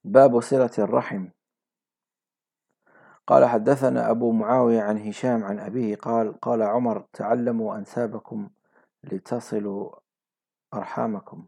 باب صلة الرحم. قال حدثنا أبو معاوية عن هشام عن أبيه قال قال عمر: تعلموا أنسابكم لتصلوا أرحامكم.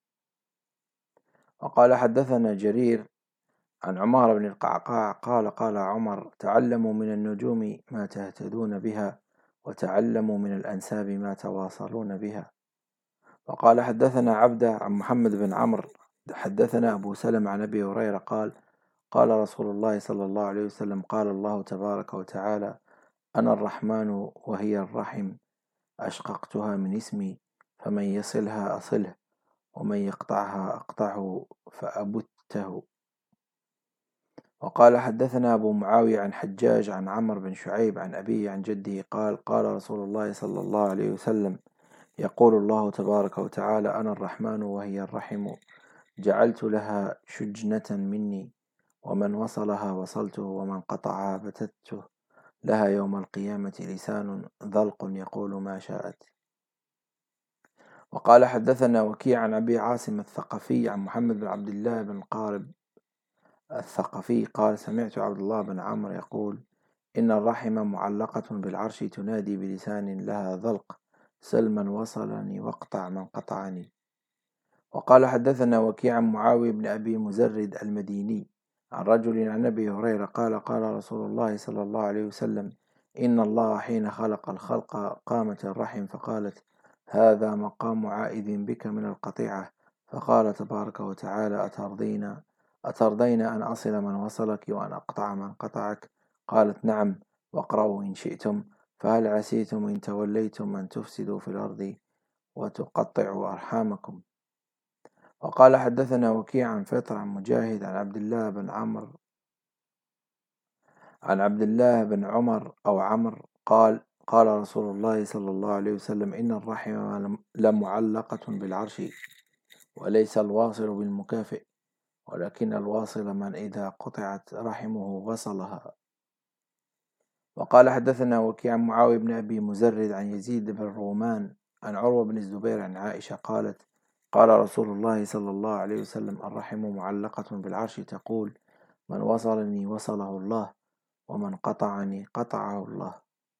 وقال حدثنا جرير عن عمار بن القعقاع قال قال عمر: تعلموا من النجوم ما تهتدون بها، وتعلموا من الأنساب ما تواصلون بها. وقال حدثنا عبدة عن محمد بن عمرو حدثنا أبو سلمة عن أبي هريرة قال قال رسول الله صلى الله عليه وسلم: قال الله تبارك وتعالى: أنا الرحمن وهي الرحم، أشققتها من اسمي، فمن يصلها أصله، ومن يقطعها أقطعه فأبته. وقال حدثنا أبو معاوية عن حجاج عن عمرو بن شعيب عن أبيه عن جده قال قال رسول الله صلى الله عليه وسلم: يقول الله تبارك وتعالى: أنا الرحمن وهي الرحم، جعلت لها شجنة مني، ومن وصلها وصلته، ومن قطعها بتته لها يوم القيامة لسان ذلق يقول ما شاءت. وقال حدثنا وكيع عن أبي عاصم الثقفي عن محمد بن عبد الله بن قارب الثقفي قال سمعت عبد الله بن عمرو يقول: إن الرحم معلقة بالعرش تنادي بلسان لها ذلق: سل من وصلني واقطع من قطعني. وقال حدثنا وكيع عن معاوية بن أبي مزرد المديني عن رجل عن أبي هريرة قال قال رسول الله صلى الله عليه وسلم: إن الله حين خلق الخلق قامت الرحم فقالت: هذا مقام عائذ بك من القطيعة، فقال تبارك وتعالى: أترضين أن أصل من وصلك وأن أقطع من قطعك؟ قالت: نعم، واقرأوا إن شئتم: فهل عسيتم إن توليتم أن تفسدوا في الأرض وتقطعوا أرحامكم. وقال حدثنا وكيع عن فطر عن مجاهد عن عبد الله بن عمر أو عمرو قال قال رسول الله صلى الله عليه وسلم: إن الرحم لمعلقة بالعرش، وليس الواصل بالمكافئ، ولكن الواصل من إذا قطعت رحمه وصلها. وقال حدثنا وكيع عن معاوية بن أبي مزرد عن يزيد بن رومان عن عروة بن الزبير عن عائشة قالت قال رسول الله صلى الله عليه وسلم: الرحم معلقة بالعرش تقول: من وصلني وصله الله، ومن قطعني قطعه الله.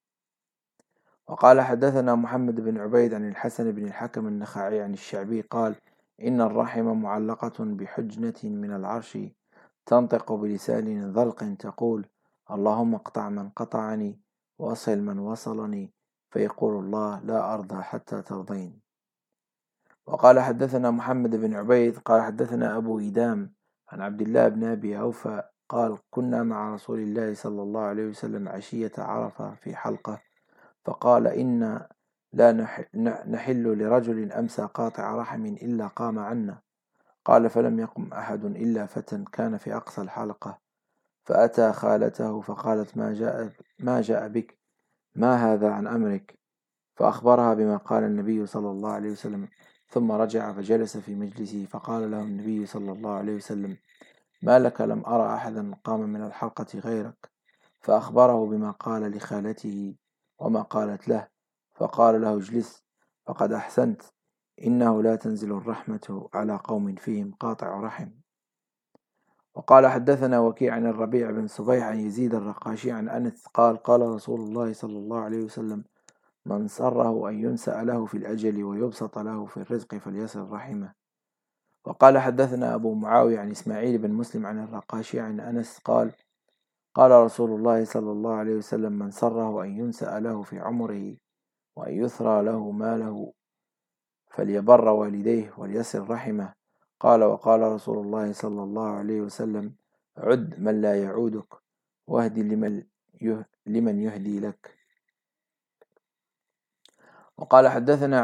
وقال حدثنا محمد بن عبيد عن الحسن بن الحكم النخعي عن الشعبي قال: إن الرحم معلقة بحجنة من العرش تنطق بلسان ذلق تقول: اللهم اقطع من قطعني، وأصل من وصلني، فيقول الله: لا أرضى حتى ترضين. وقال حدثنا محمد بن عبيد قال حدثنا أبو إيدام عن عبد الله بن أبي أوفى قال: كنا مع رسول الله صلى الله عليه وسلم عشية عرفة في حلقة، فقال: إنا لا نحل لرجل أمسى قاطع رحم إلا قام عنا. قال: فلم يقم أحد إلا فتى كان في أقصى الحلقة، فأتى خالته فقالت: ما جاء بك؟ ما هذا عن أمرك؟ فأخبرها بما قال النبي صلى الله عليه وسلم، ثم رجع فجلس في مجلسه، فقال له النبي صلى الله عليه وسلم: ما لك لم أرى أحدا قام من الحلقة غيرك؟ فأخبره بما قال لخالته وما قالت له، فقال له: اجلس، فقد أحسنت، إنه لا تنزل الرحمة على قوم فيهم قاطع رحم. وقال حدثنا وكيع عن الربيع بن صبيح عن يزيد الرقاشي عن أنس قال قال رسول الله صلى الله عليه وسلم: من سره أن ينسأ له في الأجل ويبسط له في الرزق فليصل رحمه. وقال حدثنا أبو معاوية عن إسماعيل بن مسلم عن الرقاشي عن أنس قال قال رسول الله صلى الله عليه وسلم: من سره أن ينسأ له في عمره وأن يثرى له ماله فليبر والديه وليصل رحمه. قال وقال رسول الله صلى الله عليه وسلم: عد من لا يعودك، واهدي لمن يهدي لك. وقال حدثنا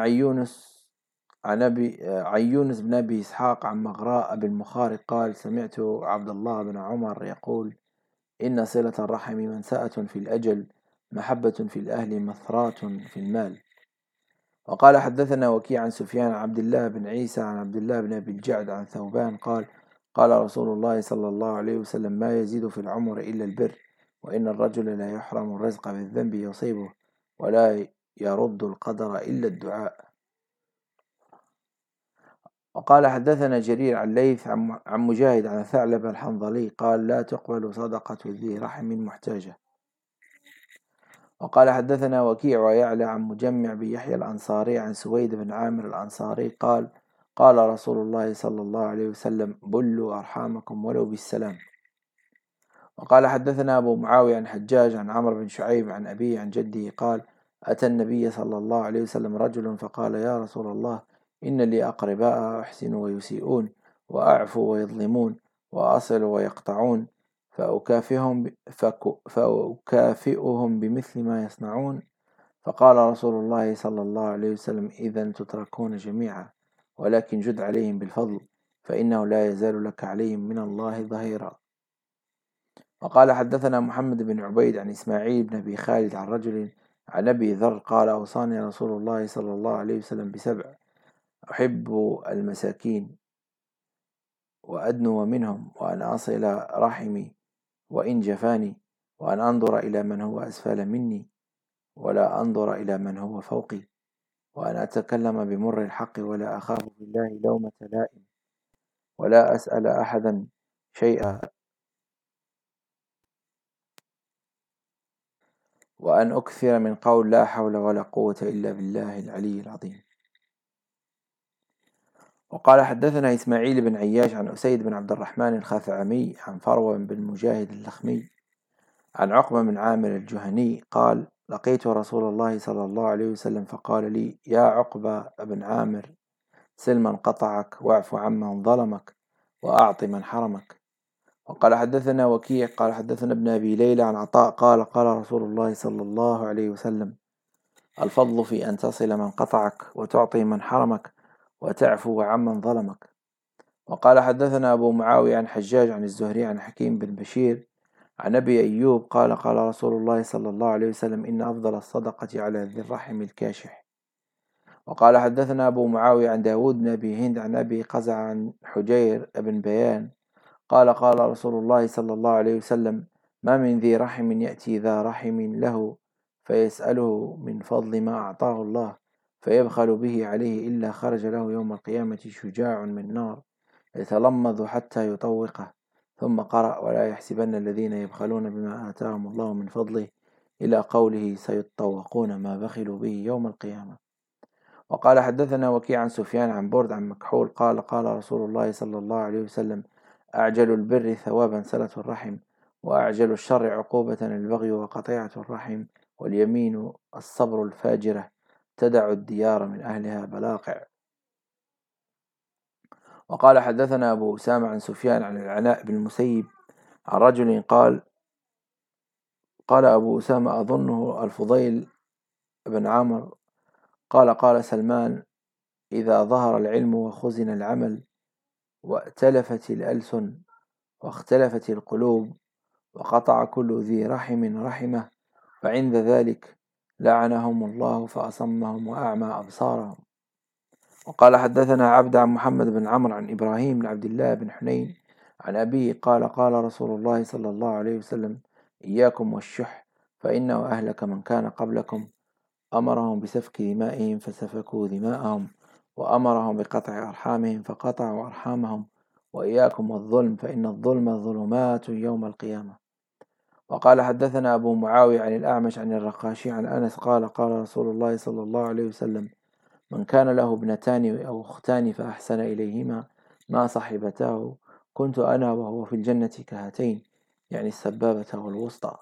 عن يونس بن أبي إسحاق عن مغراء بن مخارق قال: سمعت عبد الله بن عمر يقول: إن صلة الرحم منسأة في الأجل، محبة في الأهل، مثرات في المال. وقال حدثنا وكيع عن سفيان عن عبد الله بن عيسى عن عبد الله بن أبي الجعد عن ثوبان قال قال رسول الله صلى الله عليه وسلم: ما يزيد في العمر إلا البر، وإن الرجل لا يحرم الرزق بالذنب يصيبه، ولا يرد القدر إلا الدعاء. وقال حدثنا جرير عن ليث عن مجاهد عن ثعلب الحنظلي قال لا تقبل صدقة ذي رحم محتاجة. وقال حدثنا وكيع ويعلى عن مجمع بن يحيى الأنصاري عن سويد بن عامر الأنصاري قال قال رسول الله صلى الله عليه وسلم بلوا أرحامكم ولو بالسلام. وقال حدثنا أبو معاوية عن حجاج عن عمرو بن شعيب عن أبيه عن جده قال أتى النبي صلى الله عليه وسلم رجل فقال يا رسول الله إن لي أقرباء أحسن ويسيئون وأعفو ويظلمون وأصل ويقطعون فأكافئهم بمثل ما يصنعون. فقال رسول الله صلى الله عليه وسلم إذا تتركون جميعا ولكن جد عليهم بالفضل فإنه لا يزال لك عليهم من الله ظهيرا. وقال حدثنا محمد بن عبيد عن إسماعيل بن أبي خالد عن رجل عن أبي ذر قال أوصاني رسول الله صلى الله عليه وسلم بسبع أحب المساكين وأدنو منهم وأن أصل رحمي وإن جفاني وأن أنظر إلى من هو أسفل مني ولا أنظر إلى من هو فوقي وأن أتكلم بمر الحق ولا أخاف بالله لومة لائم ولا أسأل أحدا شيئا وأن أكثر من قول لا حول ولا قوة إلا بالله العلي العظيم. وقال حدثنا إسماعيل بن عياش عن أسيد بن عبد الرحمن الخثعمي عن فروة بن مجاهد اللخمي عن عقبة بن عامر الجهني قال لقيت رسول الله صلى الله عليه وسلم فقال لي يا عقبة بن عامر سل من قطعك واعف عمن ظلمك وأعط من حرمك. وقال حدثنا وكيع قال حدثنا ابن أبي ليلى عن عطاء قال قال رسول الله صلى الله عليه وسلم الفضل في أن تصل من قطعك وتعطي من حرمك وتعفو عمن ظلمك. وقال حدثنا أبو معاوية عن حجاج عن الزهري عن حكيم بن بشير عن أبي أيوب قال قال رسول الله صلى الله عليه وسلم إن أفضل الصدقة على ذي الرحم الكاشح. وقال حدثنا أبو معاوية عن داود بن أبي هند عن أبي قزع عن حجير بن بيان قال قال رسول الله صلى الله عليه وسلم ما من ذي رحم يأتي ذا رحم له فيسأله من فضل ما أعطاه الله فيبخل به عليه إلا خرج له يوم القيامة شجاع من نار يتلمذ حتى يطوقه. ثم قرأ ولا يحسبن الذين يبخلون بما آتاهم الله من فضله إلى قوله سيطوقون ما بخلوا به يوم القيامة. وقال حدثنا وكيع عن سفيان عن برد عن مكحول قال قال رسول الله صلى الله عليه وسلم أعجل البر ثوابا صلة الرحم وأعجل الشر عقوبة البغي وقطيعة الرحم واليمين الصبر الفاجرة تدع الديار من أهلها بلاقع. وقال حدثنا أبو أسامة عن سفيان عن العناء بن المسيب عن رجل قال قال أبو أسامة أظنه الفضيل بن عمرو قال قال سلمان إذا ظهر العلم وخزن العمل وائتلفت الألسن واختلفت القلوب وقطع كل ذي رحم رحمه فعند ذلك لعنهم الله فأصمهم وأعمى أبصارهم. وقال حدثنا عبد عن محمد بن عمرو عن إبراهيم بن عبد الله بن حنين عن أبيه قال قال رسول الله صلى الله عليه وسلم إياكم والشح فإنه أهلك من كان قبلكم أمرهم بسفك دمائهم فسفكوا دماءهم وأمرهم بقطع أرحامهم فقطعوا أرحامهم وإياكم والظلم فإن الظلم ظلمات يوم القيامة. وقال حدثنا أبو معاوية عن الأعمش عن الرقاشي عن أنس قال قال رسول الله صلى الله عليه وسلم من كان له ابنتان أو أختان فأحسن إليهما ما صحبتاه كنت أنا وهو في الجنة كهاتين يعني السبابة والوسطى.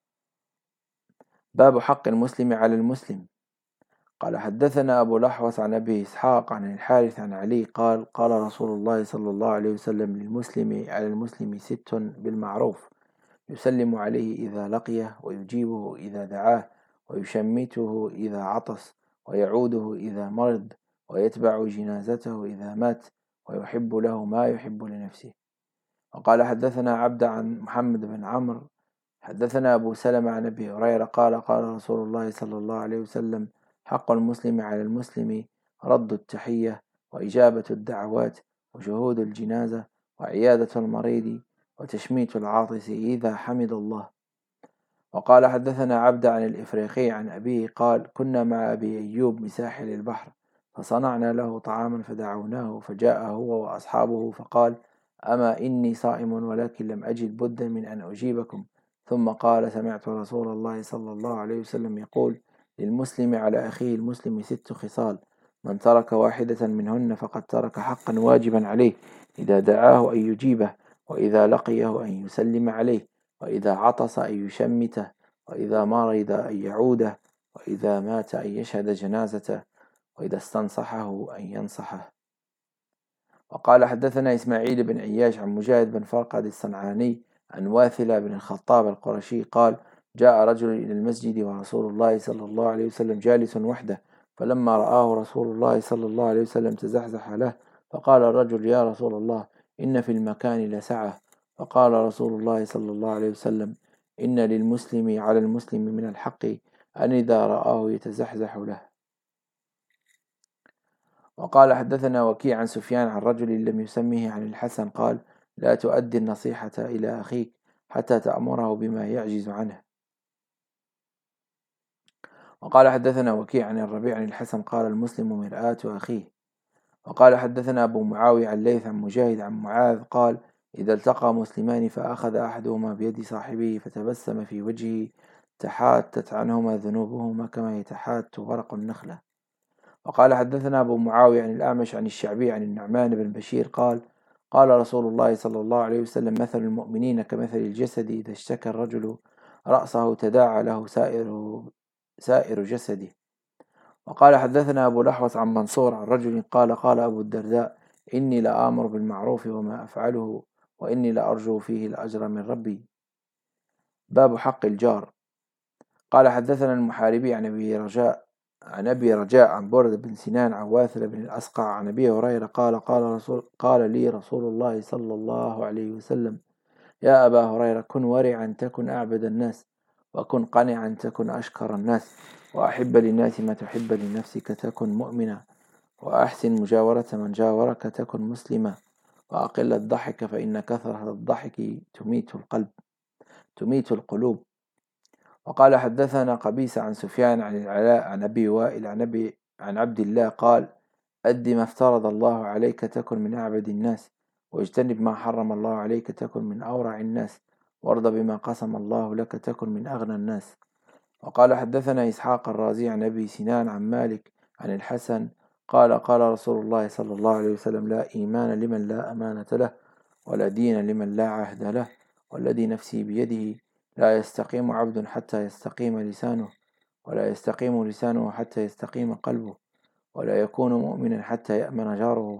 باب حق المسلم على المسلم. قال حدثنا أبو الأحوص عن أبي إسحاق عن الحارث عن علي قال قال رسول الله صلى الله عليه وسلم للمسلم على المسلم 6 بالمعروف يسلم عليه إذا لقيه ويجيبه إذا دعاه ويشمته إذا عطس ويعوده إذا مرض ويتبع جنازته إذا مات ويحب له ما يحب لنفسه. وقال حدثنا عبد عن محمد بن عمرو حدثنا أبو سلمة عن أبي هريرة قال قال رسول الله صلى الله عليه وسلم حق المسلم على المسلم رد التحية وإجابة الدعوات وشهود الجنازة وعيادة المريض وتشميت العاطس إذا حمد الله. وقال حدثنا عبد عن الإفريقي عن أبيه قال كنا مع أبي أيوب بساحل البحر فصنعنا له طعاما فدعوناه، فجاء هو وأصحابه فقال: أما إني صائم ولكن لم أجد بدا من أن أجيبكم. ثم قال: سمعت رسول الله صلى الله عليه وسلم يقول: للمسلم على أخيه المسلم 6 خصال، من ترك واحدة منهن فقد ترك حقا واجبا عليه، إذا دعاه أن يجيبه، وإذا لقيه أن يسلم عليه، وإذا عطس أن يشمته، وإذا مرض أن يعوده، وإذا مات أن يشهد جنازته، وإذا استنصحه أن ينصحه. وقال: حدثنا إسماعيل بن عياش عن مجاهد بن فرقد الصنعاني عن واثلة بن الخطاب القرشي قال: جاء رجل إلى المسجد ورسول الله صلى الله عليه وسلم جالس وحده، فلما رآه رسول الله صلى الله عليه وسلم تزحزح له، فقال الرجل: يا رسول الله، إن في المكان لسعة. فقال رسول الله صلى الله عليه وسلم: إن للمسلم على المسلم من الحق أن إذا رآه يتزحزح له. وقال: حدثنا وكيع عن سفيان عن رجل لم يسمه عن الحسن قال: لا تؤدي النصيحة إلى أخيك حتى تأمره بما يعجز عنه. وقال: حدثنا وكيع عن الربيع عن الحسن قال: المسلم مرآة أخيه. وقال: حدثنا أبو معاوية عن ليث عن مجاهد عن معاذ قال: إذا التقى مسلمان فأخذ أحدهما بيد صاحبه فتبسم في وجهه تحاتت عنهما ذنوبهما كما يتحات ورق النخلة. وقال: حدثنا أبو معاوية عن الأعمش عن الشعبي عن النعمان بن بشير قال: قال رسول الله صلى الله عليه وسلم: مثل المؤمنين كمثل الجسد، إذا اشتكى الرجل رأسه تداعى له سائر جسده. وقال: حدثنا أبو الأحوص عن منصور عن رجل قال: قال أبو الدرداء: إني لآمر بالمعروف وما أفعله، وإني لأرجو فيه الأجر من ربي. باب حق الجار. قال: حدثنا المحاربي عن أبي رجاء عن بردة بن سنان عن واثل بن الأسقع عن أبي هريرة قال لي رسول الله صلى الله عليه وسلم: يا أبا هريرة، كن ورعا تكن أعبد الناس، وكن قنعا تكن أشكر الناس، وأحب للناس ما تحب لنفسك تكن مؤمنا، وأحسن مجاورة من جاورك تكن مسلما، وأقل الضحك فإن كثرة الضحك تميت القلوب. وقال: حدثنا قبيس عن سفيان عن العلاء عن أبي وائل عن عبد الله قال: أد ما افترض الله عليك تكن من أعبد الناس، واجتنب ما حرم الله عليك تكن من أورع الناس، وارض بما قسم الله لك تكن من أغنى الناس. وقال: حدثنا إسحاق الرازي عن أبي سنان عن مالك عن الحسن قال: قال رسول الله صلى الله عليه وسلم: لا إيمان لمن لا أمانة له، ولا دين لمن لا عهد له، والذي نفسي بيده لا يستقيم عبد حتى يستقيم لسانه، ولا يستقيم لسانه حتى يستقيم قلبه، ولا يكون مؤمنا حتى يأمن جاره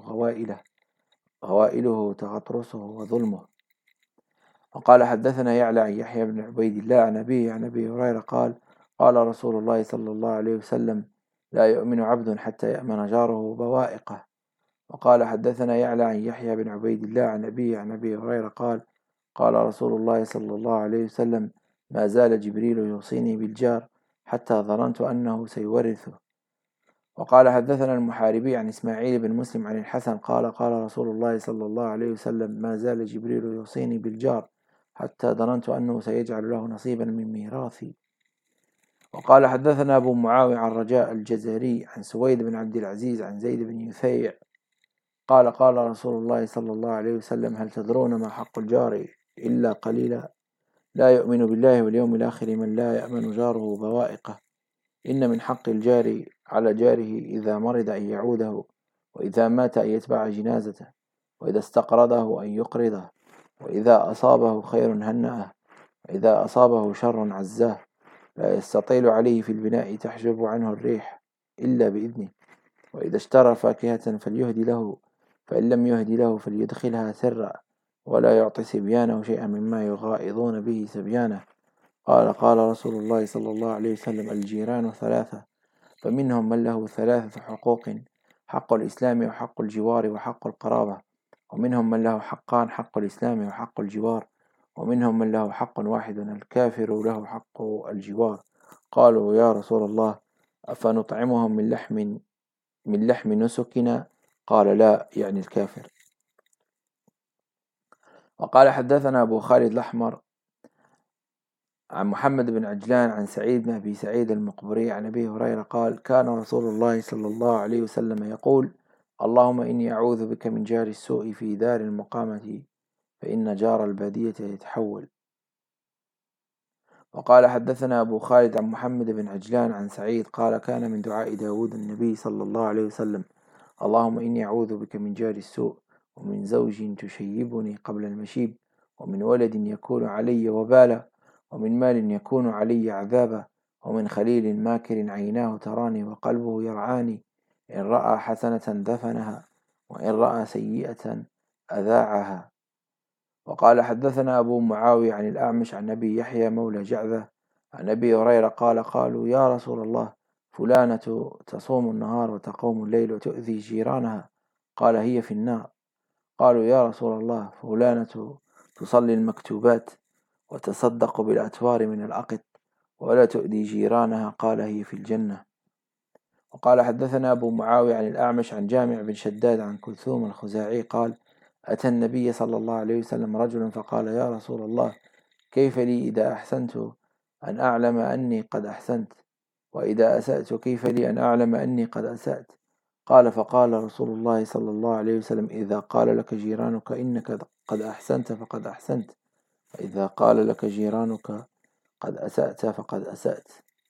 غوائله تغطرسه وظلمه. وقال: حدثنا يعلى عن يحيى بن عبيد الله عن أبي هريرة قال: قال رسول الله صلى الله عليه وسلم: لا يؤمن عبد حتى يأمن جاره بوائقه. وقال: حدثنا يعلى عن يحيى بن عبيد الله عن أبي هريرة قال: قال رسول الله صلى الله عليه وسلم: ما زال جبريل يوصيني بالجار حتى ظننت أنه سيورثه. وقال: حدثنا المحاربي عن إسماعيل بن مسلم عن الحسن قال: قال رسول الله صلى الله عليه وسلم: ما زال جبريل يوصيني بالجار حتى ظننت أنه سيجعل له نصيبا من ميراثي. وقال: حدثنا أبو معاوية عن رجاء الجزري عن سويد بن عبد العزيز عن زيد بن يثيع قال: قال رسول الله صلى الله عليه وسلم: هل تدرون ما حق الجار إلا قليلا؟ لا يؤمن بالله واليوم الآخر من لا يأمن جاره بوائقه. إن من حق الجار على جاره إذا مرض أن يعوده، وإذا مات أن يتبع جنازته، وإذا استقرضه أن يقرضه، وإذا أصابه خير هنأه، وإذا أصابه شر عزاه. لا يستطيل عليه في البناء تحجب عنه الريح إلا بإذنه. وإذا اشترى فاكهة فليهدي له، فإن لم يهدي له فليدخلها سرا، ولا يعطي سبيانه شيئا مما يغائظون به سبيانه. قال: قال رسول الله صلى الله عليه وسلم: الجيران 3، فمنهم من له 3 حقوق: حق الإسلام وحق الجوار وحق القرابة، ومنهم من له حقان: حق الإسلام وحق الجوار، ومنهم من له حق واحد: الكافر له حق الجوار. قالوا: يا رسول الله، أفنطعمهم من لحم نسكنا؟ قال: لا، يعني الكافر. وقال: حدثنا أبو خالد الأحمر عن محمد بن عجلان عن سعيد بن أبي سعيد المقبري عن أبي هريرة قال كان رسول الله صلى الله عليه وسلم يقول اللهم إني أعوذ بك من جار السوء في دار المقامة فإن جار البادية يتحول. وقال حدثنا أبو خالد عن محمد بن عجلان عن سعيد قال كان من دعاء داود النبي صلى الله عليه وسلم اللهم إني أعوذ بك من جار السوء ومن زوج تشيبني قبل المشيب ومن ولد يكون علي وبالا ومن مال يكون علي عذابا ومن خليل ماكر عيناه تراني وقلبه يرعاني إن رأى حسنة دفنها وإن رأى سيئة أذاعها. وقال حدثنا أبو معاوية عن الأعمش عن أبي يحيى مولى جعذة عن أبي هريرة قال قالوا يا رسول الله فلانة تصوم النهار وتقوم الليل وتؤذي جيرانها قال هي في النار. قالوا يا رسول الله فلانة تصلي المكتوبات وتصدق بالأتوار من العقد ولا تؤذي جيرانها قال هي في الجنة. وقال حدثنا أبو معاوية عن الأعمش عن جامع بن شداد عن كلثوم الخزاعي قال أتى النبي صلى الله عليه وسلم رجل فقال يا رسول الله كيف لي إذا أحسنت أن أعلم أني قد أحسنت وإذا أسأت كيف لي أن أعلم أني قد أسأت. قال فقال رسول الله صلى الله عليه وسلم إذا قال لك جيرانك إنك قد أحسنت فقد أحسنت وإذا قال لك جيرانك قد أسأت فقد أسأت.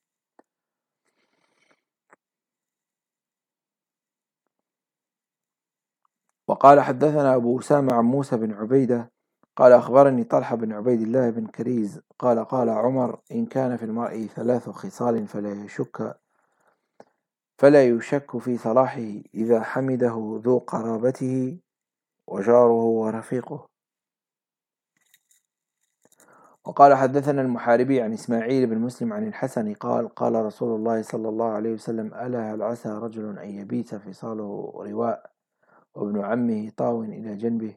وقال حدثنا أبو أسامة عن موسى بن عبيدة قال أخبرني طلحة بن عبيد الله بن كريز قال قال عمر إن كان في المرء 3 خصال فلا يشك في صلاحه إذا حمده ذو قرابته وجاره ورفيقه. وقال حدثنا المحاربي عن إسماعيل بن مسلم عن الحسن قال قال رسول الله صلى الله عليه وسلم ألا هل عسى رجل أن يبيت فصاله رواء وابن عمه طاو إلى جنبه.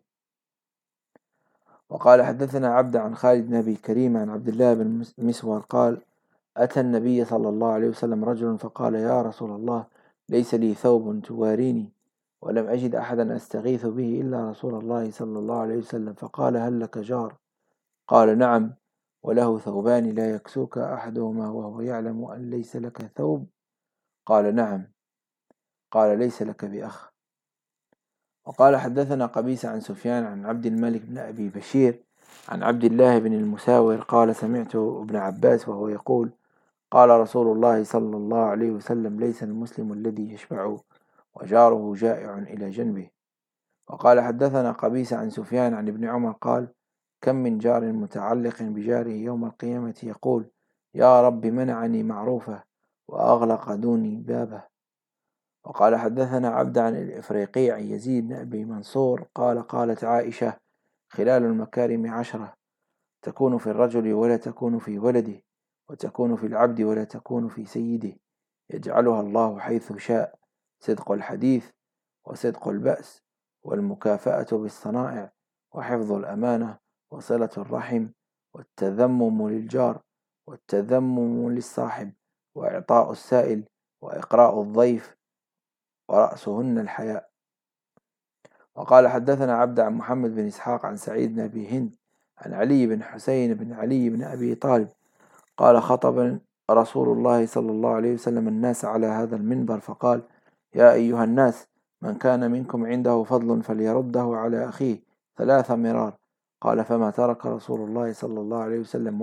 وقال حدثنا عبد عن خالد بن أبي كريم عن عبد الله بن مسور قال أتى النبي صلى الله عليه وسلم رجل فقال يا رسول الله ليس لي ثوب تواريني ولم أجد أحدا أستغيث به إلا رسول الله صلى الله عليه وسلم فقال هل لك جار؟ قال نعم وله ثوبان لا يكسوك أحدهما وهو يعلم أن ليس لك ثوب. قال نعم. قال ليس لك بأخ. وقال حدثنا قبيس عن سفيان عن عبد الملك بن أبي بشير عن عبد الله بن المساور قال سمعت ابن عباس وهو يقول قال رسول الله صلى الله عليه وسلم ليس المسلم الذي يشبع وجاره جائع إلى جنبه. وقال حدثنا قبيس عن سفيان عن ابن عمر قال كم من جار متعلق بجاره يوم القيامة يقول يا رب منعني معروفه وأغلق دوني بابه. وقال حدثنا عبد عن الإفريقي عن يزيد بن أبي منصور قال قالت عائشة خلال المكارم 10 تكون في الرجل ولا تكون في ولده وتكون في العبد ولا تكون في سيده يجعلها الله حيث شاء صدق الحديث وصدق البأس والمكافأة بالصنائع وحفظ الأمانة وصلة الرحم والتذمم للجار والتذمم للصاحب وإعطاء السائل وإقراء الضيف ورأسهن الحياء. وقال حدثنا عبد عن محمد بن إسحاق عن سعيد بن أبي هند عن علي بن حسين بن علي بن أبي طالب قال خطب رسول الله صلى الله عليه وسلم الناس على هذا المنبر فقال يا أيها الناس من كان منكم عنده فضل فليرده على أخيه 3 مرار. قال فما ترك رسول الله صلى الله عليه وسلم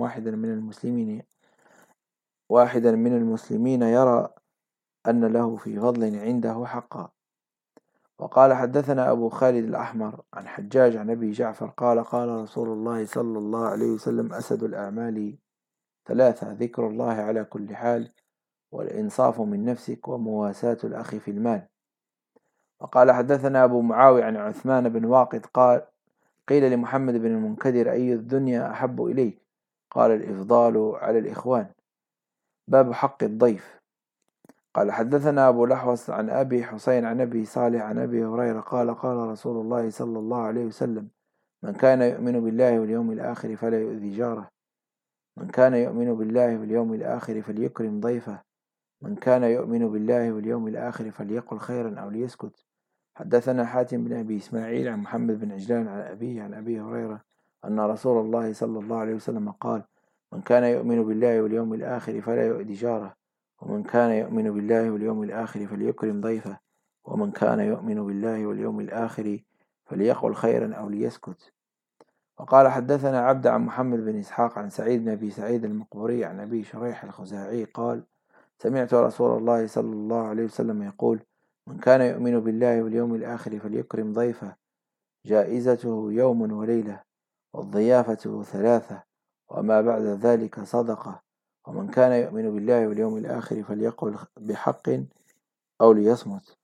واحدا من المسلمين يرى أن له في فضل عنده حقا. وقال حدثنا أبو خالد الأحمر عن حجاج عن أبي جعفر قال قال رسول الله صلى الله عليه وسلم أسد الأعمال 3 ذكر الله على كل حال والإنصاف من نفسك ومواساة الأخ في المال. وقال حدثنا أبو معاوية عن عثمان بن واقد قال قيل لمحمد بن المنكدر أي الدنيا أحب إليك؟ قال الإفضال على الإخوان. باب حق الضيف. قال حدثنا أبو الأحوص عن أبي حسين عن أبي صالح عن أبي هريرة قال قال رسول الله صلى الله عليه وسلم من كان يؤمن بالله واليوم الآخر فلا يؤذي جاره من كان يؤمن بالله واليوم الآخر فليكرم ضيفه من كان يؤمن بالله واليوم الآخر فليقل خيرا أو ليسكت. حدثنا حاتم بن أبي إسماعيل عن محمد بن عجلان عن أبيه عن أبي هريرة أن رسول الله صلى الله عليه وسلم قال من كان يؤمن بالله واليوم الآخر فلا يؤذي جاره، ومن كان يؤمن بالله واليوم الآخر فليكرم ضيفه، ومن كان يؤمن بالله واليوم الآخر فليقل خيرا أو ليسكت. وقال حدثنا عبد عن محمد بن إسحاق عن سعيد بن أبي سعيد المقبري عن أبي شريح الخزاعي قال: سمعت رسول الله صلى الله عليه وسلم يقول: من كان يؤمن بالله واليوم الآخر فليكرم ضيفه، جائزته يوم وليلة، والضيافة ثلاثة، وما بعد ذلك صدقة، ومن كان يؤمن بالله واليوم الآخر فليقل بحق أو ليصمت.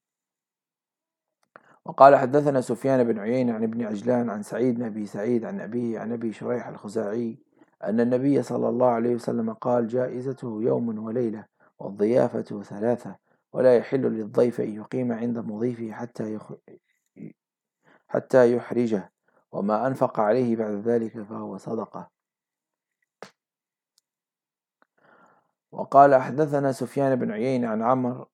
وقال حدثنا سفيان بن عيينة عن ابن عجلان عن سعيد بن أبي سعيد عن أبيه عن أبي شريح الخزاعي أن النبي صلى الله عليه وسلم قال: جائزته يوم وليلة، والضيافة ثلاثة، ولا يحل للضيف أن يقيم عند مضيفه حتى يحرجه، وما أنفق عليه بعد ذلك فهو صدقة. وقال حدثنا سفيان بن عيينة عن عمرو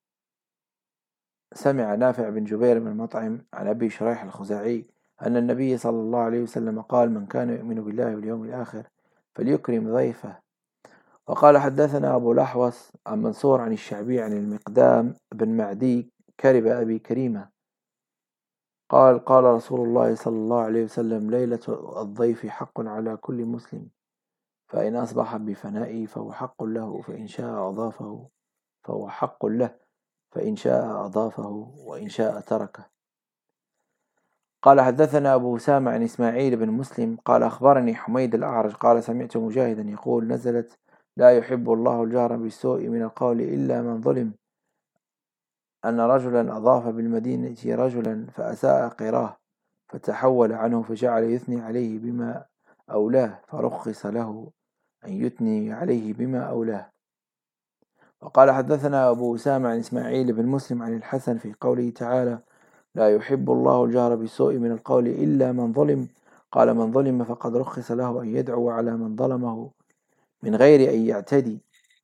سمع نافع بن جبير بن مطعم عن أبي شريح الخزاعي أن النبي صلى الله عليه وسلم قال: من كان يؤمن بالله واليوم الآخر فليكرم ضيفه. وقال حدثنا أبو الأحوص عن منصور عن الشعبي عن المقدام بن معدي كرب أبي كريمة قال: قال رسول الله صلى الله عليه وسلم: ليلة الضيف حق على كل مسلم، فإن أصبح بفنائه فهو حق له، فإن شاء أضافه فهو حق له، فإن شاء أضافه وإن شاء تركه. قال حدثنا أبو أسامة عن إسماعيل بن مسلم قال: أخبرني حميد الأعرج قال: سمعت مجاهدا يقول: نزلت: لا يحب الله الجهر بالسوء من القول إلا من ظلم، أن رجلا أضاف بالمدينة رجلا فأساء قراه، فتحول عنه فجعل يثني عليه بما أولاه، فرخص له أن يثني عليه بما أولاه. وقال حدثنا أبو أسامة عن إسماعيل بن مسلم عن الحسن في قوله تعالى: لا يحب الله الجهر بالسوء من القول إلا من ظلم، قال: من ظلم فقد رخص له أن يدعو على من ظلمه من غير أن يعتدي.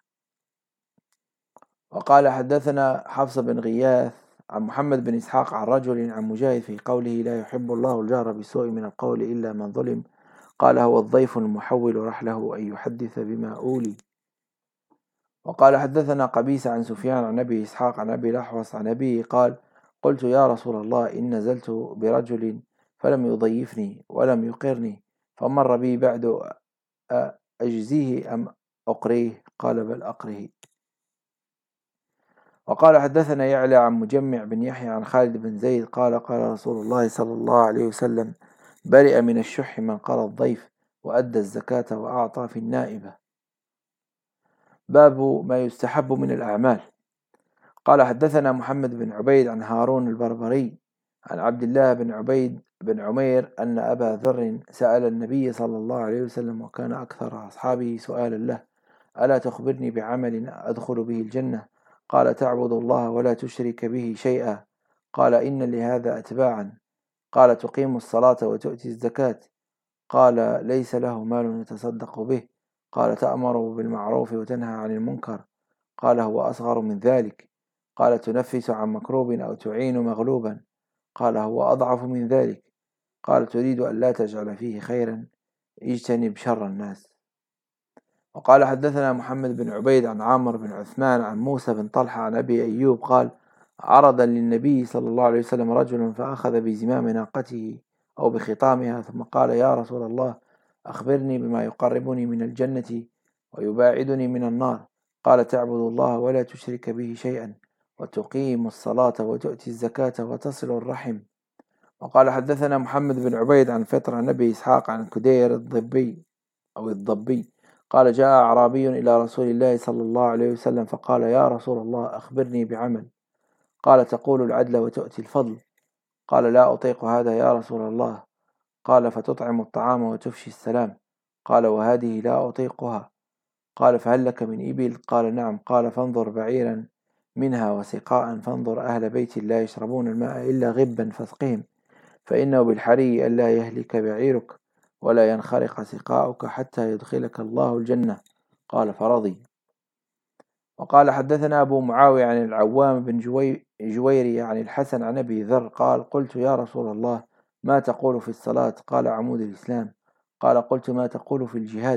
وقال حدثنا حفص بن غياث عن محمد بن إسحاق عن رجل عن مجاهد في قوله: لا يحب الله الجهر بالسوء من القول إلا من ظلم، قال: هو الضيف المحول رحله أن يحدث بما أولي. وقال حدثنا قبيس عن سفيان عن أبي إسحاق عن أبي الأحوص عن أبيه قال: قلت: يا رسول الله، إن نزلت برجل فلم يضيفني ولم يقرني، فمر بي بعد، أجزيه أم أقريه؟ قال: بل أقره. وقال حدثنا يعلى عن مجمع بن يحيى عن خالد بن زيد قال: قال رسول الله صلى الله عليه وسلم: برئ من الشح من قرى الضيف وأدى الزكاة وأعطى في النائبة. باب ما يستحب من الأعمال. قال حدثنا محمد بن عبيد عن هارون البربري عن عبد الله بن عبيد بن عمير أن أبا ذر سأل النبي صلى الله عليه وسلم، وكان أكثر أصحابه سؤالا له: ألا تخبرني بعمل أدخل به الجنة؟ قال: تعبد الله ولا تشرك به شيئا. قال: إن لهذا أتباعا. قال: تقيم الصلاة وتؤتي الزكاة. قال: ليس له مال يتصدق به. قال: تأمر بالمعروف وتنهى عن المنكر. قال: هو أصغر من ذلك. قال: تنفس عن مكروب أو تعين مغلوبا. قال: هو أضعف من ذلك. قال: تريد أن لا تجعل فيه خيرا، اجتنب شر الناس. وقال حدثنا محمد بن عبيد عن عامر بن عثمان عن موسى بن طلحة عن أبي أيوب قال: عرض للنبي صلى الله عليه وسلم رجل فأخذ بزمام ناقته أو بخطامها، ثم قال: يا رسول الله، أخبرني بما يقربني من الجنة ويباعدني من النار. قال: تعبد الله ولا تشرك به شيئا، وتقيم الصلاة وتؤتي الزكاة وتصل الرحم. وقال حدثنا محمد بن عبيد عن فطر عن أبي إسحاق عن كدير الضبي قال: جاء أعرابي إلى رسول الله صلى الله عليه وسلم فقال: يا رسول الله، أخبرني بعمل. قال: تقول العدل وتؤتي الفضل. قال: لا أطيق هذا يا رسول الله. قال: فتطعم الطعام وتفشي السلام. قال: وهذه لا أطيقها. قال: فهل لك من إبل؟ قال: نعم. قال: فانظر بعيرا منها وسقاء، فانظر أهل بيت لا يشربون الماء إلا غبا فاسقهم، فإنه بالحري ألا يهلك بعيرك ولا ينخرق سقاؤك حتى يدخلك الله الجنة. قال: فرضي. وقال حدثنا أبو معاوية عن العوام بن جويري عن الحسن عن أبي ذر قال: قلت: يا رسول الله، ما تقول في الصلاة؟ قال: عمود الإسلام. قال: قلت: ما تقول في الجهاد؟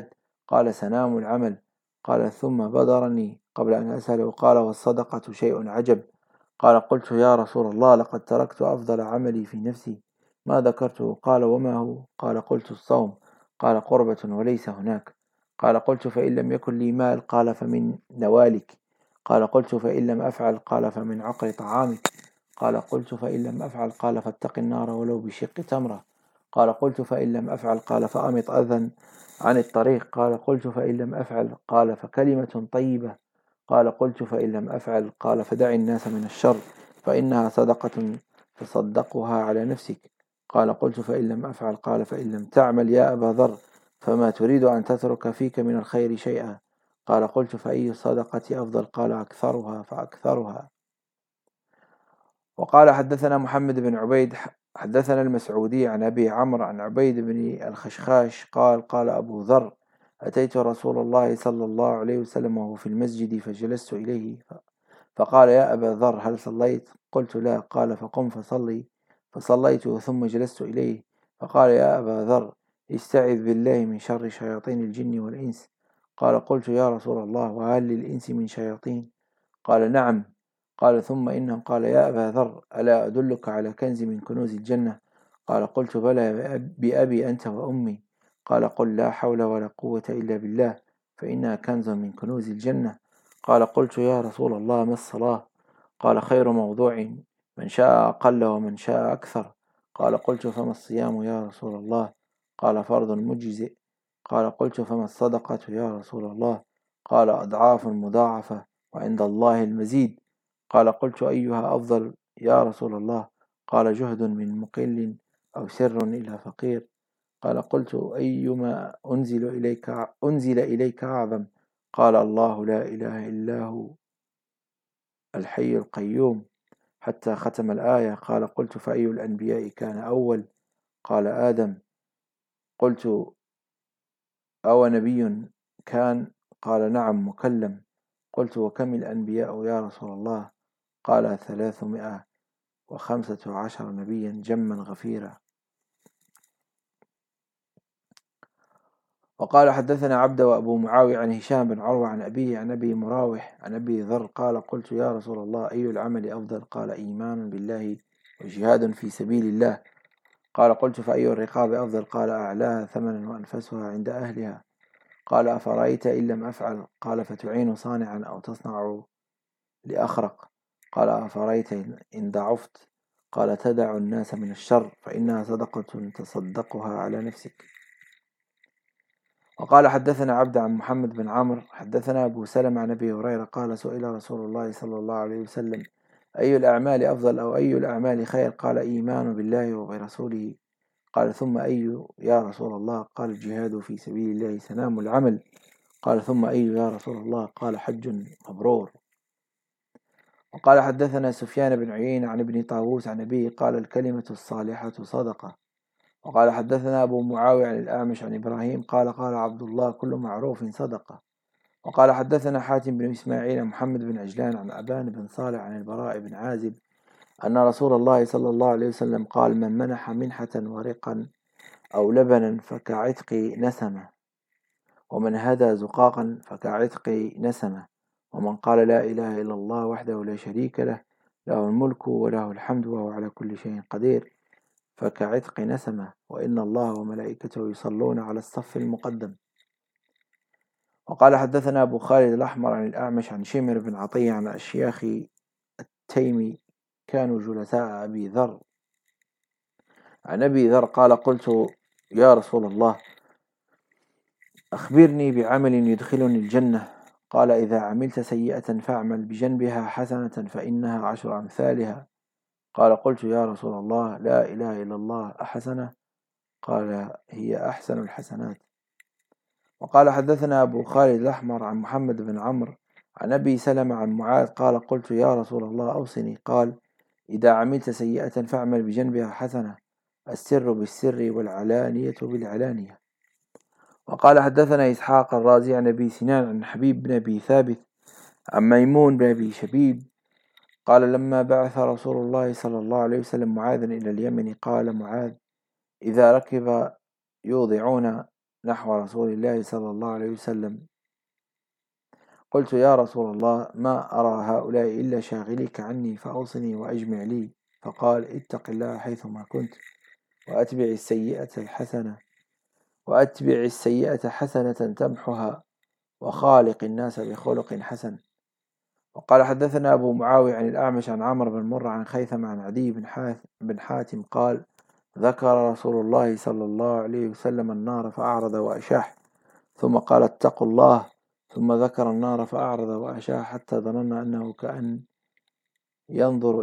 قال سنام العمل. قال ثم بدرني قبل أن أسأله قال والصدقة شيء عجب. قال قلت يا رسول الله لقد تركت أفضل عملي في نفسي ما ذكرته. قال وما هو؟ قال قلت الصوم. قال قربة وليس هناك. قال قلت فإن لم يكن لي مال. قال فمن نوالك. قال قلت فإن لم أفعل. قال فمن عقر طعامك. قال قلت فإن لم أفعل. قال فاتق النار ولو بشق تمرة. قال قلت فإن لم أفعل. قال فأمط أذى عن الطريق. قال قلت فإن لم أفعل. قال فكلمة طيبة. قال قلت فإن لم أفعل. قال فدع الناس من الشر فإنها صدقة تصدقها على نفسك. قال قلت فإن لم أفعل. قال فإن لم تعمل يا أبا ذر فما تريد أن تترك فيك من الخير شيئا. قال قلت فأي الصدقة أفضل؟ قال أكثرها فأكثرها. وقال حدثنا محمد بن عبيد حدثنا المسعودي عن أبي عمرو عن عبيد بن الخشخاش قال قال أبو ذر أتيت رسول الله صلى الله عليه وسلم وهو في المسجد فجلست إليه فقال يا أبا ذر هل صليت؟ قلت لا. قال فقم فصلي. فصليت ثم جلست إليه فقال يا أبا ذر استعذ بالله من شر شياطين الجن والإنس. قال قلت يا رسول الله وهل للإنس من شياطين؟ قال نعم. قال ثم إنهم. قال يا أبا ذر ألا أدلك على كنز من كنوز الجنة؟ قال قلت بلى بأبي أنت وأمي. قال قل لا حول ولا قوة إلا بالله فإنها كنز من كنوز الجنة. قال قلت يا رسول الله ما الصلاة؟ قال خير موضوع من شاء أقل ومن شاء أكثر. قال قلت فما الصيام يا رسول الله؟ قال فرض مجزئ. قال قلت فما الصدقة يا رسول الله؟ قال أضعاف مضاعفة وعند الله المزيد. قال قلت أيها أفضل يا رسول الله؟ قال جهد من مقل أو سر إلى فقير. قال قلت أيما أنزل إليك أعظم؟ قال الله لا إله إلا هو الحي القيوم حتى ختم الآية. قال قلت فأي الأنبياء كان أول؟ قال آدم. قلت أو نبي كان؟ قال نعم مكلم. قلت وكم الأنبياء يا رسول الله؟ قال 315 نبيا جما غفيرا. وقال حدثنا عبد وأبو معاوية عن هشام بن عروة عن أبيه عن أبي مراوح عن أبي ذر قال قلت يا رسول الله أي العمل أفضل؟ قال إيمان بالله وجهاد في سبيل الله. قال قلت فأي الرقاب أفضل؟ قال أعلاها ثمنا وأنفسها عند أهلها. قال أفرأيت إن لم أفعل؟ قال فتعين صانعا أو تصنع لأخرق. قال أفرأيت إن ضعفت؟ قال تدع الناس من الشر فإنها صدقة تصدقها على نفسك. وقال حدثنا عبد عن محمد بن عمرو حدثنا أبو سلمة عن أبي هريرة قال سئل رسول الله صلى الله عليه وسلم أي الأعمال أفضل أو أي الأعمال خير؟ قال إيمان بالله وبرسوله. قال ثم أي يا رسول الله؟ قال الجهاد في سبيل الله سنام العمل. قال ثم أي يا رسول الله؟ قال حج مبرور. وقال حدثنا سفيان بن عيينة عن ابن طاووس عن أبيه قال الكلمة الصالحة صدقة. وقال حدثنا أبو معاوية عن الأعمش عن إبراهيم قال قال عبد الله كل معروف صدقة. وقال حدثنا حاتم بن إسماعيل عن محمد بن عجلان عن أبان بن صالح عن البراء بن عازب أن رسول الله صلى الله عليه وسلم قال من منح منحة ورقا أو لبنا فكعتق نسمة ومن هدى زقاقا فكعتق نسمة ومن قال لا إله إلا الله وحده لا شريك له له الملك وله الحمد وهو على كل شيء قدير فكعتق نسمة وإن الله وملائكته يصلون على الصف المقدم. وقال حدثنا أبو خالد الأحمر عن الأعمش عن شمر بن عطية عن أشياخ التيمي كانوا جلساء أبي ذر عن أبي ذر قال قلت يا رسول الله أخبرني بعمل يدخلني الجنة. قال إذا عملت سيئة فاعمل بجنبها حسنة فإنها 10 أمثالها. قال قلت يا رسول الله لا إله إلا الله أحسنة؟ قال هي أحسن الحسنات. وقال حدثنا أبو خالد الأحمر عن محمد بن عمرو عن أبي سلمة عن معاذ قال قلت يا رسول الله أوصني. قال إذا عملت سيئة فاعمل بجنبها حسنة السر بالسر والعلانية بالعلانية. وقال حدثنا إسحاق الرازي عن أبي سنان عن حبيب بن أبي ثابت عن ميمون بن أبي شبيب قال لما بعث رسول الله صلى الله عليه وسلم معاذا إلى اليمن قال معاذ إذا ركب يوضعون نحو رسول الله صلى الله عليه وسلم. قلت يا رسول الله ما أرى هؤلاء إلا شاغليك عني فأوصني وأجمع لي. فقال اتق الله حيثما كنت وأتبع السيئة حسنة تمحها وخالق الناس بخلق حسن. وقال حدثنا أبو معاوية عن الأعمش عن عمرو بن مرة عن خيثم عن عدي بن حاتم قال ذكر رسول الله صلى الله عليه وسلم النار فأعرض وأشاح ثم قال اتقوا الله ثم ذكر النار فأعرض وأشاح حتى ظننا أنه كأن ينظر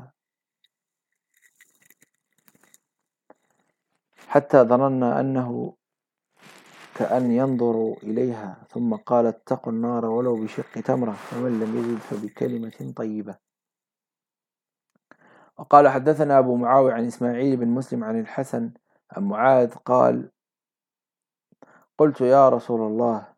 إليها ثم قال اتقوا النار ولو بشق تمرة فمن لم يجد فبكلمة طيبة. وقال حدثنا أبو معاوية عن إسماعيل بن مسلم عن الحسن عن معاذ قال قلت يا رسول الله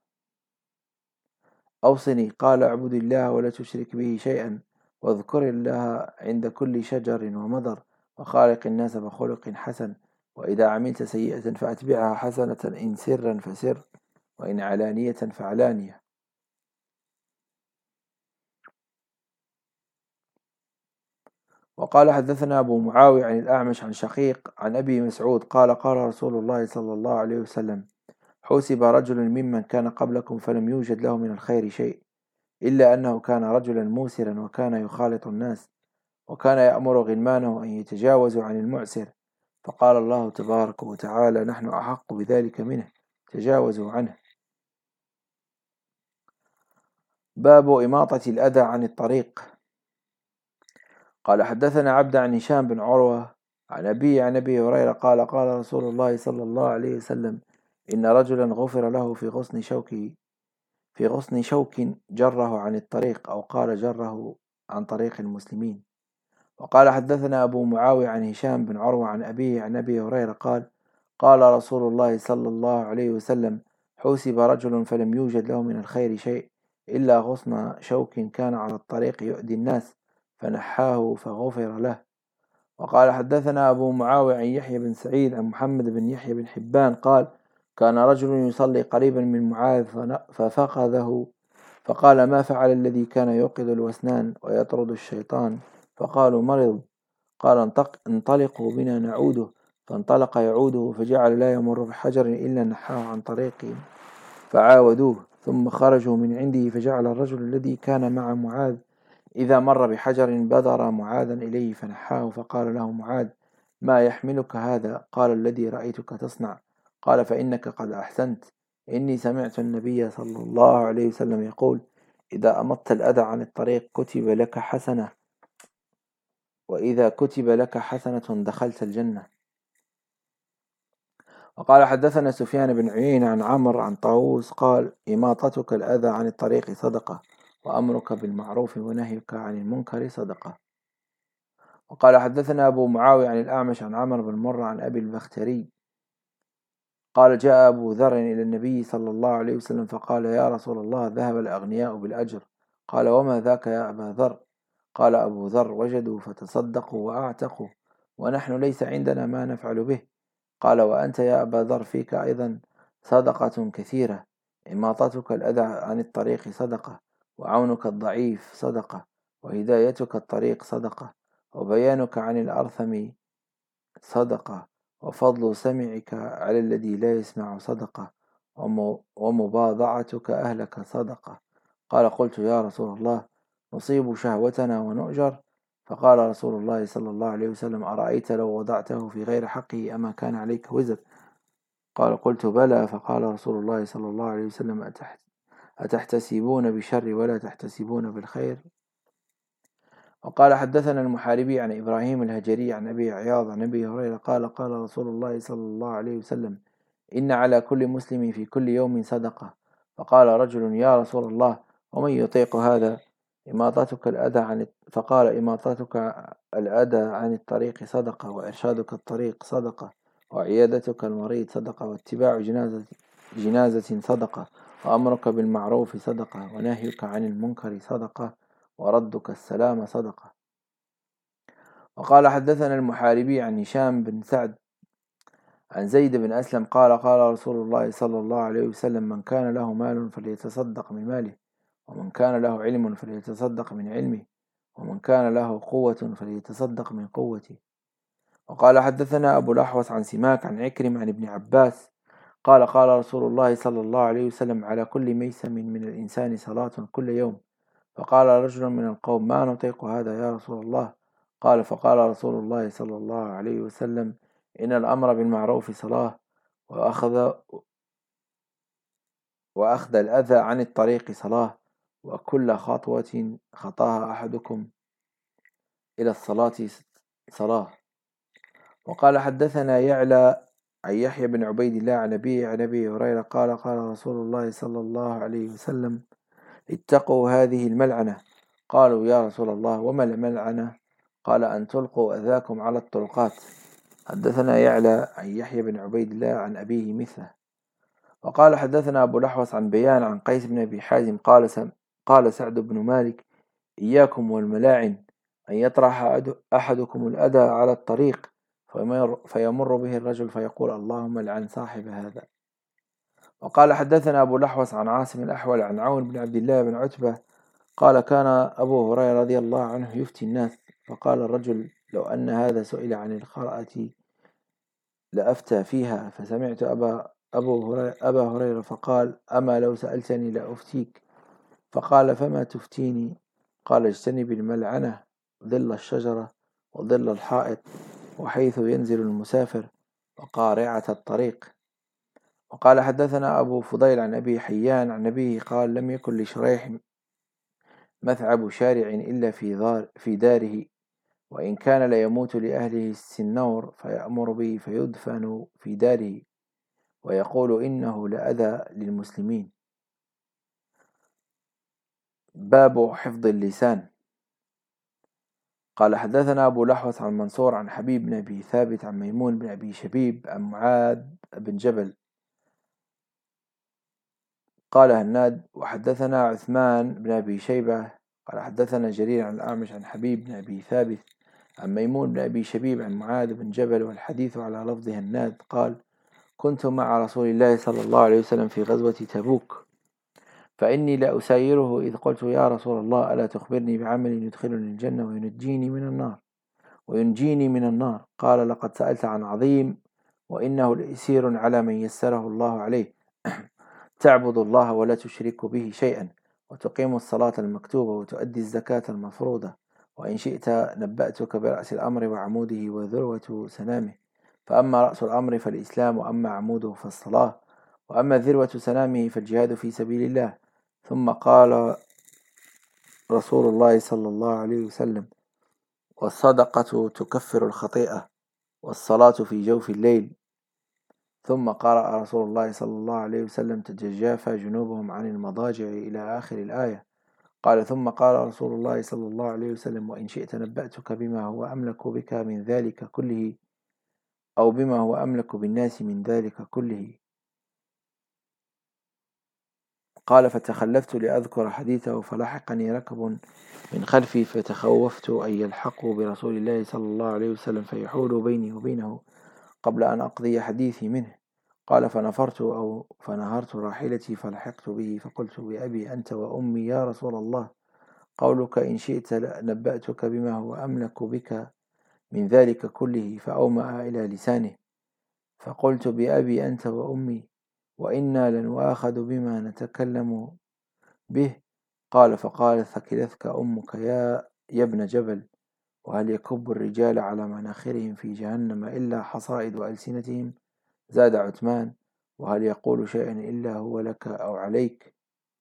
أوصني. قال اعبد الله ولا تشرك به شيئا واذكر الله عند كل شجر ومدر وخالق الناس بخلق حسن وإذا عملت سيئة فأتبعها حسنة إن سرا فسر وإن علانية فعلانية. وقال حدثنا أبو معاوية عن الأعمش عن شقيق عن أبي مسعود قال قال رسول الله صلى الله عليه وسلم حوسب رجل ممن كان قبلكم فلم يوجد له من الخير شيء إلا أنه كان رجلا موسرا وكان يخالط الناس وكان يأمر غلمانه أن يتجاوزوا عن المعسر فقال الله تبارك وتعالى نحن أحق بذلك منه تجاوزوا عنه. باب إماطة الأذى عن الطريق. قال حدثنا عبد عن هشام بن عروة عن أبي هريرة قال قال رسول الله صلى الله عليه وسلم إن رجلا غفر له في غصن شوك جره عن الطريق أو قال جره عن طريق المسلمين. وقال حدثنا أبو معاوية عن هشام بن عروة عن أبيه عن أبي هريرة قال قال رسول الله صلى الله عليه وسلم حوسب رجل فلم يوجد له من الخير شيء إلا غصن شوك كان على الطريق يؤذي الناس فنحاه فغفر له. وقال حدثنا أبو معاوية عن يحيى بن سعيد عن محمد بن يحيى بن حبان قال كان رجل يصلي قريبا من معاذ ففقده فقال ما فعل الذي كان يوقظ الوسنان ويطرد الشيطان فقالوا مرض. قال انطلقوا بنا نعوده فانطلق يعوده فجعل لا يمر بحجر إلا نحاه عن طريق فعاودوه ثم خرجوا من عنده فجعل الرجل الذي كان مع معاذ إذا مر بحجر بدر معاذا إليه فنحاه فقال له معاذ ما يحملك هذا؟ قال الذي رأيتك تصنع. قال فإنك قد أحسنت إني سمعت النبي صلى الله عليه وسلم يقول إذا أمطت الأذى عن الطريق كتب لك حسنة وإذا كتب لك حسنة دخلت الجنة. وقال حدثنا سفيان بن عيينة عن عمرو عن طاووس قال إماطتك الأذى عن الطريق صدقة وأمرك بالمعروف ونهيك عن المنكر صدقة. وقال حدثنا أبو معاوية عن الأعمش عن عمرو بن مرة عن أبي البختري قال جاء أبو ذر إلى النبي صلى الله عليه وسلم فقال يا رسول الله ذهب الأغنياء بالأجر. قال وما ذاك يا أبا ذر؟ قال أبو ذر وجدوا فتصدقوا وأعتقوا ونحن ليس عندنا ما نفعل به. قال وأنت يا أبا ذر فيك أيضا صدقة كثيرة إماطتك الأذى عن الطريق صدقة وعونك الضعيف صدقة وهدايتك الطريق صدقة وبيانك عن الأرثم صدقة وفضل سمعك على الذي لا يسمع صدقة ومباضعتك أهلك صدقة. قال قلت يا رسول الله نصيب شهوتنا ونؤجر؟ فقال رسول الله صلى الله عليه وسلم أرأيت لو وضعته في غير حقه أما كان عليك وزر؟ قال قلت بلى. فقال رسول الله صلى الله عليه وسلم أتحتسبون بالشر ولا تحتسبون بالخير؟ وقال حدثنا المحاربي عن إبراهيم الهجري عن أبي عياض عن أبي هريرة قال قال رسول الله صلى الله عليه وسلم إن على كل مسلم في كل يوم صدقة. فقال رجل يا رسول الله ومن يطيق هذا؟ فقال إماطتك الأذى عن الطريق صدقة وإرشادك الطريق صدقة وعيادتك المريض صدقة واتباع جنازة صدقة وأمرك بالمعروف صدقة ونهيك عن المنكر صدقة وردك السلام صدقة. وقال حدثنا المحاربي عن هشام بن سعد عن زيد بن أسلم قال قال رسول الله صلى الله عليه وسلم: من كان له مال فليتصدق من ماله، ومن كان له علم فليتصدق من علمه، ومن كان له قوة فليتصدق من قوته. وقال حدثنا أبو الأحوص عن سماك عن عكرم عن ابن عباس قال قال رسول الله صلى الله عليه وسلم: على كل ميسم من الإنسان صلاة كل يوم. فقال رجل من القوم: ما نطيق هذا يا رسول الله؟ قال فقال رسول الله صلى الله عليه وسلم: إن الأمر بالمعروف صلاة، وأخذ الأذى عن الطريق صلاة، وكل خطوة خطاها أحدكم إلى الصلاة صلاة. وقال حدثنا يعلى عن يحيى بن عبيد الله عن أبي هريرة قال قال رسول الله صلى الله عليه وسلم: اتقوا هذه الملعنة. قالوا يا رسول الله وما الملعنة؟ قال أن تلقوا أذاكم على الطرقات. حدثنا يعلى عن يحيى بن عبيد الله عن أبيه مثله. وقال حدثنا أبو الأحوص عن بيان عن قيس بن أبي حازم قال سعد بن مالك: إياكم والملاعن، أن يطرح أحدكم الأذى على الطريق فيمر به الرجل فيقول: اللهم لعن صاحب هذا. وقال حدثنا أبو الأحوص عن عاصم الأحول عن عون بن عبد الله بن عتبة قال: كان أبو هريرة رضي الله عنه يفتي الناس، فقال الرجل: لو أن هذا سئل عن الخرأة لأفتى فيها. فسمعت أبا هريرة فقال: أما لو سألتني لأفتيك. فقال: فما تفتيني؟ قال: اجتنب الملعنة، ظل الشجرة، وظل الحائط، وحيث ينزل المسافر، وقارعة الطريق. وقال حدثنا أبو فضيل عن أبي حيان عن أبيه قال: لم يكن لشريح مثعب شارع إلا في داره، وإن كان ليموت لأهله السنور فيأمر به فيدفن في داره، ويقول: إنه لأذى للمسلمين. باب حفظ اللسان. قال حدثنا أبو الأحوص عن منصور عن حبيب بن أبي ثابت عن ميمون بن أبي شبيب عن معاذ بن جبل قال هناد: وحدثنا عثمان بن أبي شيبة قال حدثنا جرير عن الأعمش عن حبيب بن أبي ثابت عن ميمون بن أبي شبيب عن معاذ بن جبل، والحديث على لفظ هناد قال: كنت مع رسول الله صلى الله عليه وسلم في غزوة تبوك، فإني لأسايره إذ قلت: يا رسول الله ألا تخبرني بعمل يدخلني الجنة وينجيني من النار؟ قال: لقد سألت عن عظيم، وإنه ليسير على من يسره الله عليه. تعبد الله ولا تشرك به شيئا، وتقيم الصلاة المكتوبة، وتؤدي الزكاة المفروضة، وإن شئت نبأتك برأس الأمر وعموده وذروة سنامه. فأما رأس الأمر فالإسلام، وأما عموده فالصلاة، وأما ذروة سنامه فالجهاد في سبيل الله. ثم قال رسول الله صلى الله عليه وسلم: والصدقة تكفر الخطيئة، والصلاة في جوف الليل. ثم قرأ رسول الله صلى الله عليه وسلم: تتجافى جنوبهم عن المضاجع إلى آخر الآية. قال: ثم قال رسول الله صلى الله عليه وسلم: وإن شئت نبأتك بما هو أملك بك من ذلك كله، أو بما هو أملك بالناس من ذلك كله. قال: فتخلفت لأذكر حديثه، فلحقني ركب من خلفي، فتخوفت أن يلحقوا برسول الله صلى الله عليه وسلم فيحولوا بيني وبينه قبل أن أقضي حديثي منه. قال: فنهرت راحلتي فلحقت به، فقلت: بأبي أنت وأمي يا رسول الله، قولك إن شئت نبأتك بما هو أملك بك من ذلك كله. فأومأ إلى لسانه، فقلت: بأبي أنت وأمي، وإنا لنؤاخذ بما نتكلم به. قال: فقال: ثكلتك أمك يا ابن جبل، وهل يكب الرجال على مناخرهم في جهنم إلا حصائد ألسنتهم؟ زاد عثمان: وهل يقول شيئا إلا هو لك أو عليك؟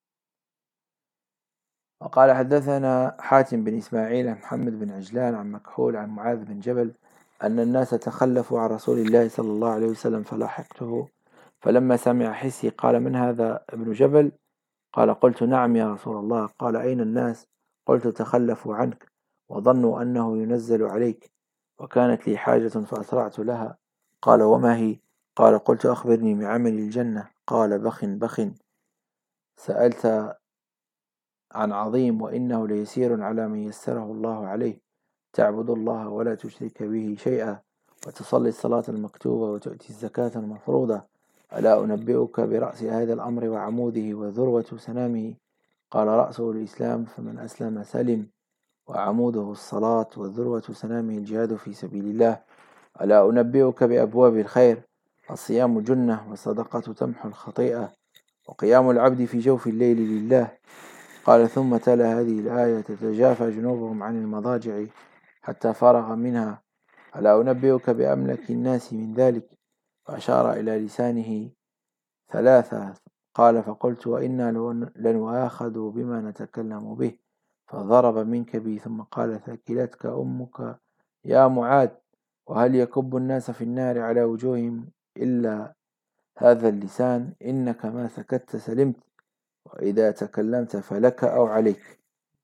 وقال حدثنا حاتم بن إسماعيل محمد بن عجلان عن مكحول عن معاذ بن جبل أن الناس تخلفوا عن رسول الله صلى الله عليه وسلم فلاحقته، فلما سمع حسي قال: من هذا ابن جبل؟ قال: قلت: نعم يا رسول الله. قال: أين الناس؟ قلت: تخلفوا عنك، وظنوا أنه ينزل عليك، وكانت لي حاجة فأسرعت لها. قال: وما هي؟ قال: قلت: أخبرني بعمل الجنة. قال: بخ سألت عن عظيم، وإنه ليسير على من يسره الله عليه. تعبد الله ولا تشرك به شيئا، وتصلي الصلاة المكتوبة وتؤتي الزكاة المفروضة، ألا أنبئك برأس هذا الأمر وعموده وذروة سنامه؟ قال: رأسه الإسلام، فمن أسلم سلم، وعموده الصلاة، وذروة سنامه الجهاد في سبيل الله. ألا أنبئك بأبواب الخير؟ الصيام جنة، والصدقة تمحو الخطيئة، وقيام العبد في جوف الليل لله. قال: ثم تلا هذه الآية: تتجافى جنوبهم عن المضاجع حتى فرغ منها. ألا أنبئك بأملك الناس من ذلك؟ فأشار إلى لسانه ثلاثة. قال: فقلت: وإنا لنؤاخذ بما نتكلم به. فضرب منكبي ثم قال: ثكلتك أمك يا معاذ، وهل يكب الناس في النار على وجوههم إلا هذا اللسان؟ إنك ما سكت سلمت، وإذا تكلمت فلك أو عليك.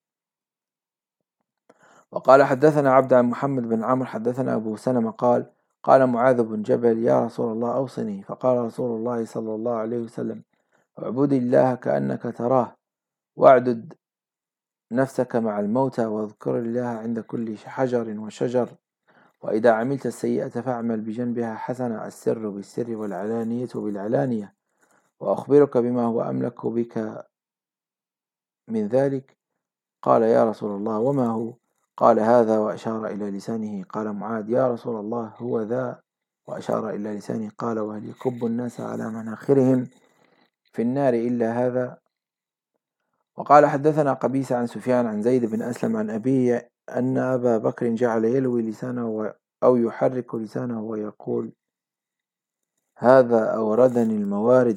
وقال: حدثنا عبد عن محمد بن عمرو حدثنا أبو سلمة قال: قال معاذ بن جبل: يا رسول الله أوصني. فقال رسول الله صلى الله عليه وسلم: اعبد الله كأنك تراه، واعدد نفسك مع الموتى، واذكر الله عند كل حجر وشجر، وإذا عملت السيئة فاعمل بجنبها حسنة، السر بالسر والعلانية بالعلانية، وأخبرك بما هو أملك بك من ذلك. قال: يا رسول الله وما هو؟ قال: هذا، وأشار إلى لسانه. قال معاذ: يا رسول الله هو ذا، وأشار إلى لسانه. قال: وهل يكب الناس على مناخرهم في النار إلا هذا؟ وقال: حدثنا قبيس عن سفيان عن زيد بن أسلم عن أبيه أن أبا بكر جعل يلوي لسانه أو يحرك لسانه ويقول: هذا أوردني الموارد.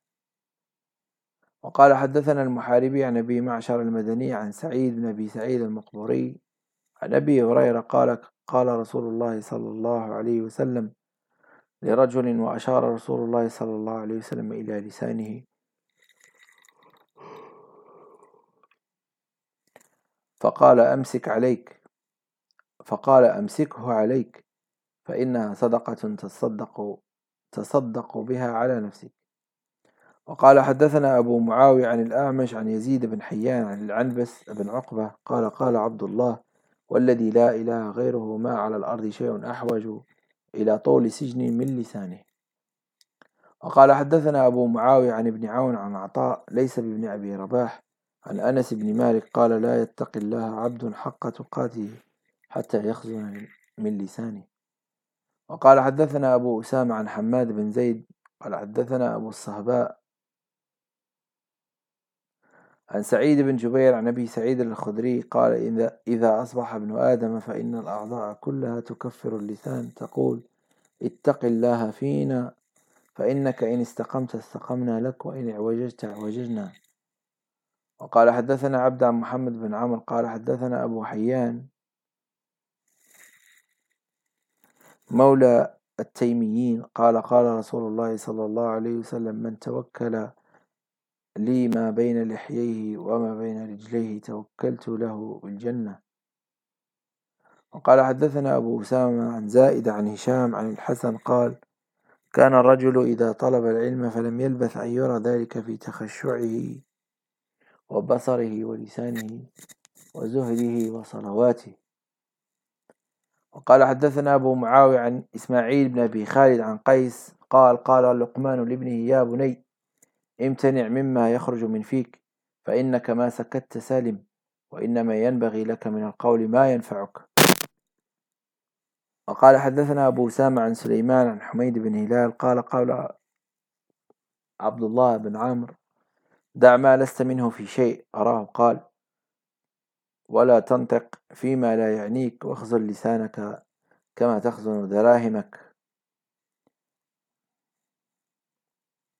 وقال: حدثنا المحاربي عن أبي معشر المدني عن سعيد بن أبي سعيد المقبوري عن أبي هريرة قال: قال رسول الله صلى الله عليه وسلم لرجل، وأشار رسول الله صلى الله عليه وسلم إلى لسانه، فقال: أمسكه عليك، فإنها صدقة تصدق بها على نفسك. وقال: حدثنا أبو معاوية عن الأعمش عن يزيد بن حيان عن العنبس بن عقبة قال: قال عبد الله: والذي لا إله غيره، ما على الأرض شيء أحوج إلى طول سجن من لسانه. وقال: حدثنا أبو معاوية عن ابن عون عن عطاء ليس بابن أبي رباح عن أنس بن مالك قال: لا يتقي الله عبد حق تقاته حتى يخزن من لسانه. وقال: حدثنا أبو أسامة عن حماد بن زيد قال: حدثنا أبو الصهباء عن سعيد بن جبير عن أبي سعيد الخدري قال: إذا أصبح ابن آدم فإن الأعضاء كلها تكفر اللسان، تقول: اتق الله فينا، فإنك إن استقمت استقمنا لك، وإن اعوججت اعوججنا. وقال: حدثنا عبد عن محمد بن عمرو قال: حدثنا أبو حيان مولى التيميين قال: قال رسول الله صلى الله عليه وسلم: من توكل لي ما بين لحييه وما بين رجليه توكلت له بالجنة. وقال: حدثنا أبو أسامة عن زائد عن هشام عن الحسن قال: كان الرجل إذا طلب العلم فلم يلبث أن يرى ذلك في تخشعه وبصره ولسانه وزهده وصلواته. وقال: حدثنا أبو معاوية عن إسماعيل بن أبي خالد عن قيس قال: قال لقمان لابنه: يا بني، امتنع مما يخرج من فيك، فإنك ما سكت سالم، وإنما ينبغي لك من القول ما ينفعك. وقال: حدثنا أبو أسامة عن سليمان عن حميد بن هلال قال: قال عبد الله بن عمرو: دع ما لست منه في شيء. أراه قال: ولا تنطق فيما لا يعنيك، واخزن لسانك كما تخزن دراهمك.